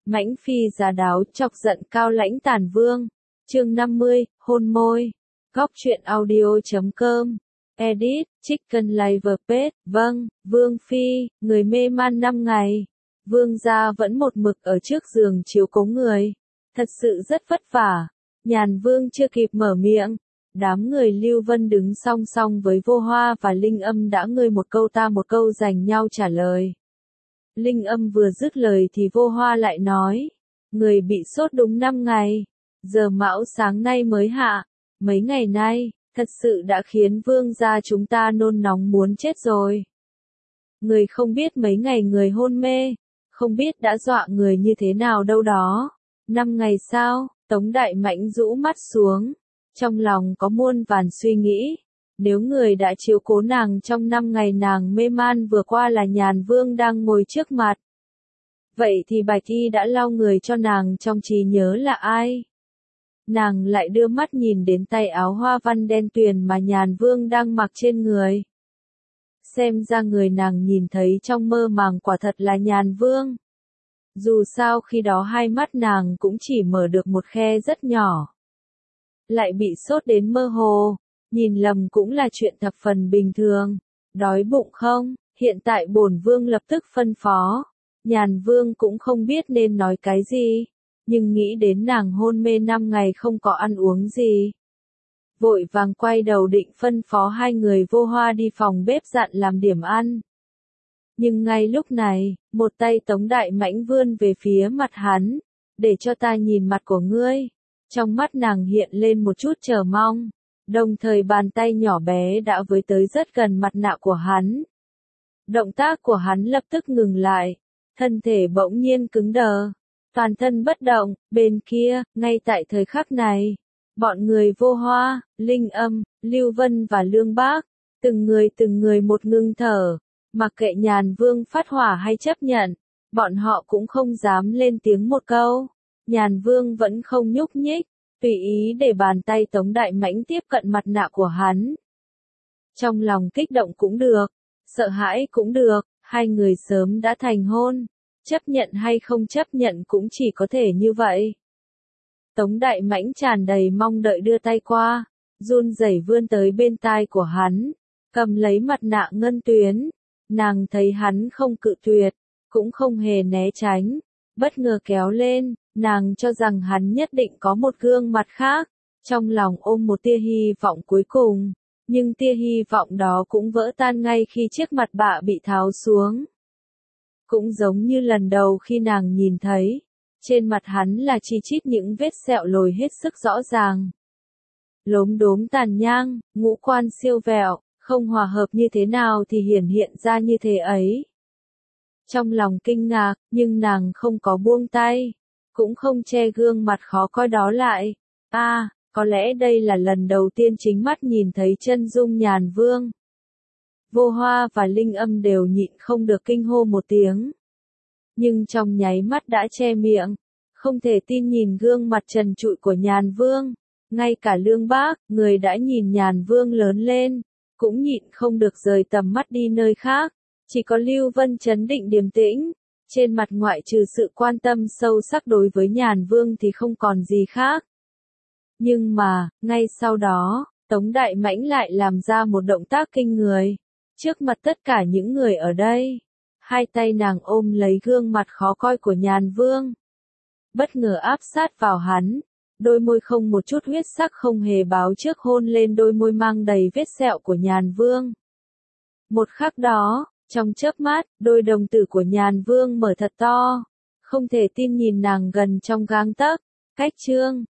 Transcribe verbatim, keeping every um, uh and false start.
Mãnh phi giá đáo chọc giận Cao Lãnh Tản Vương. Chương năm mươi, hôn môi. Góc truyện audio chấm com. Edit, Chicken Live Page. Vâng, Vương phi, người mê man năm ngày. Vương gia vẫn một mực ở trước giường chiếu cố người. Thật sự rất vất vả. Nhàn Vương chưa kịp mở miệng. Đám người Lưu Vân đứng song song với Vô Hoa và Linh Âm đã ngươi một câu ta một câu giành nhau trả lời. Linh Âm vừa dứt lời thì Vô Hoa lại nói. Người bị sốt đúng năm ngày. Giờ mão sáng nay mới hạ. Mấy ngày nay, thật sự đã khiến vương gia chúng ta nôn nóng muốn chết rồi. Người không biết mấy ngày người hôn mê. Không biết đã dọa người như thế nào đâu đó. Năm ngày sau, Tống Đại Mãnh rũ mắt xuống. Trong lòng có muôn vàn suy nghĩ. Nếu người đã chiếu cố nàng trong năm ngày nàng mê man vừa qua là Nhàn Vương đang ngồi trước mặt. Vậy thì Bạch Y đã lau người cho nàng trong trí nhớ là ai? Nàng lại đưa mắt nhìn đến tay áo hoa văn đen tuyền mà Nhàn Vương đang mặc trên người. Xem ra người nàng nhìn thấy trong mơ màng quả thật là Nhàn Vương. Dù sao khi đó hai mắt nàng cũng chỉ mở được một khe rất nhỏ. Lại bị sốt đến mơ hồ, nhìn lầm cũng là chuyện thập phần bình thường. Đói bụng không? Hiện tại bổn vương lập tức phân phó. Nhàn Vương cũng không biết nên nói cái gì, nhưng nghĩ đến nàng hôn mê năm ngày không có ăn uống gì. Vội vàng quay đầu định phân phó hai người Vô Hoa đi phòng bếp dặn làm điểm ăn. Nhưng ngay lúc này, một tay Tống Đại Mãnh vươn về phía mặt hắn, để cho ta nhìn mặt của ngươi. Trong mắt nàng hiện lên một chút chờ mong, đồng thời bàn tay nhỏ bé đã với tới rất gần mặt nạ của hắn. Động tác của hắn lập tức ngừng lại, thân thể bỗng nhiên cứng đờ, toàn thân bất động. Bên kia, ngay tại thời khắc này, bọn người Vô Hoa, Linh Âm, Lưu Vân và Lương Bác, từng người từng người một ngưng thở, mặc kệ Nhàn Vương phát hỏa hay chấp nhận, bọn họ cũng không dám lên tiếng một câu. Nhàn Vương vẫn không nhúc nhích, tùy ý để bàn tay Tống Đại Mãnh tiếp cận mặt nạ của hắn. Trong lòng kích động cũng được, sợ hãi cũng được, hai người sớm đã thành hôn, chấp nhận hay không chấp nhận cũng chỉ có thể như vậy. Tống Đại Mãnh tràn đầy mong đợi đưa tay qua, run rẩy vươn tới bên tai của hắn, cầm lấy mặt nạ ngân tuyến. Nàng thấy hắn không cự tuyệt, cũng không hề né tránh, bất ngờ kéo lên. Nàng cho rằng hắn nhất định có một gương mặt khác, trong lòng ôm một tia hy vọng cuối cùng, nhưng tia hy vọng đó cũng vỡ tan ngay khi chiếc mặt bạ bị tháo xuống. Cũng giống như lần đầu khi nàng nhìn thấy, trên mặt hắn là chi chít những vết sẹo lồi hết sức rõ ràng. Lốm đốm tàn nhang, ngũ quan siêu vẹo, không hòa hợp như thế nào thì hiển hiện ra như thế ấy. Trong lòng kinh ngạc, nhưng nàng không có buông tay. Cũng không che gương mặt khó coi đó lại. À, có lẽ đây là lần đầu tiên chính mắt nhìn thấy chân dung Nhàn Vương. Vô Hoa và Linh Âm đều nhịn không được kinh hô một tiếng. Nhưng trong nháy mắt đã che miệng, không thể tin nhìn gương mặt trần trụi của Nhàn Vương. Ngay cả Lương Bác, người đã nhìn Nhàn Vương lớn lên, cũng nhịn không được rời tầm mắt đi nơi khác. Chỉ có Lưu Vân trấn định điềm tĩnh. Trên mặt ngoại trừ sự quan tâm sâu sắc đối với Nhàn Vương thì không còn gì khác. Nhưng mà, ngay sau đó, Tống Đại Mãnh lại làm ra một động tác kinh người. Trước mặt tất cả những người ở đây, hai tay nàng ôm lấy gương mặt khó coi của Nhàn Vương. Bất ngờ áp sát vào hắn, đôi môi không một chút huyết sắc không hề báo trước hôn lên đôi môi mang đầy vết sẹo của Nhàn Vương. Một khắc đó, trong chớp mắt, đôi đồng tử của Nhàn Vương mở thật to, không thể tin nhìn nàng gần trong gang tấc. Cách trương,